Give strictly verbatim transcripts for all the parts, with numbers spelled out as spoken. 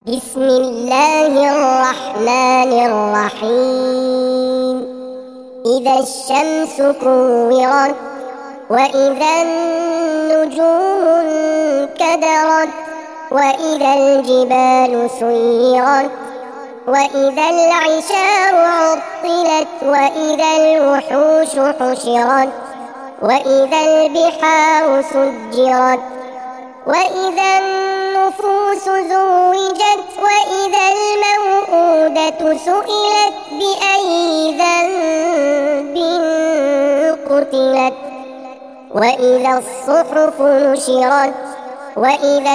بسم الله الرحمن الرحيم. إذا الشمس كورت وإذا النجوم انكدرت وإذا الجبال سيرت وإذا العشار عطلت وإذا الوحوش حشرت وإذا البحار سجرت وإذا النفوس زوجت وإذا الموءودة سئلت بأي ذنب قتلت وإذا الصحف نشرت وإذا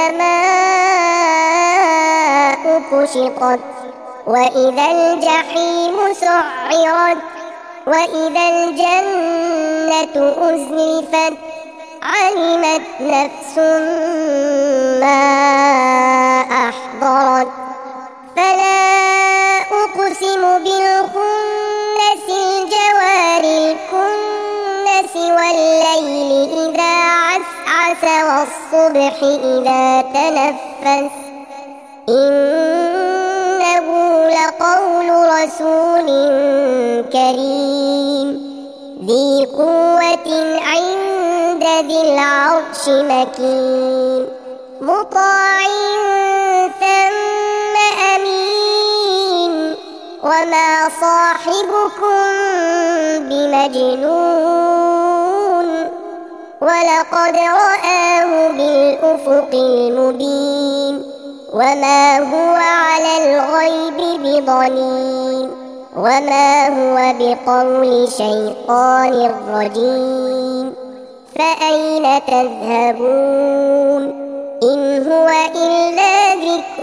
السماء كشطت وإذا الجحيم سعرت وإذا الجنة أزلفت علمت نفس ما أحضرت فلا أقسم بالخنس الجوار الكنس والليل إذا عسعس والصبح إذا تنفس إنه لقول رسول كريم ذي قوة عند ذي العرش مكين مطاع ثم أمين وما صاحبكم بمجنون ولقد رآه بالأفق المبين وما هو على الغيب بضنين وما هو بقول شيطان رجيم فأين تذهبون إن هو إلا ذكر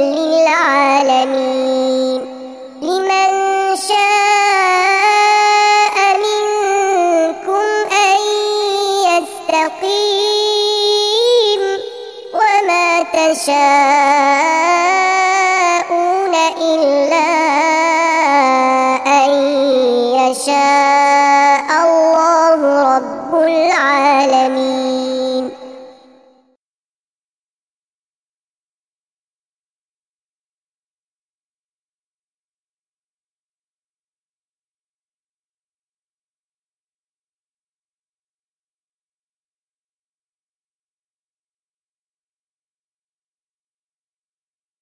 للعالمين لمن شاء منكم أن يستقيم وما تشاءون إلا أن يشاء الله رب العالمين.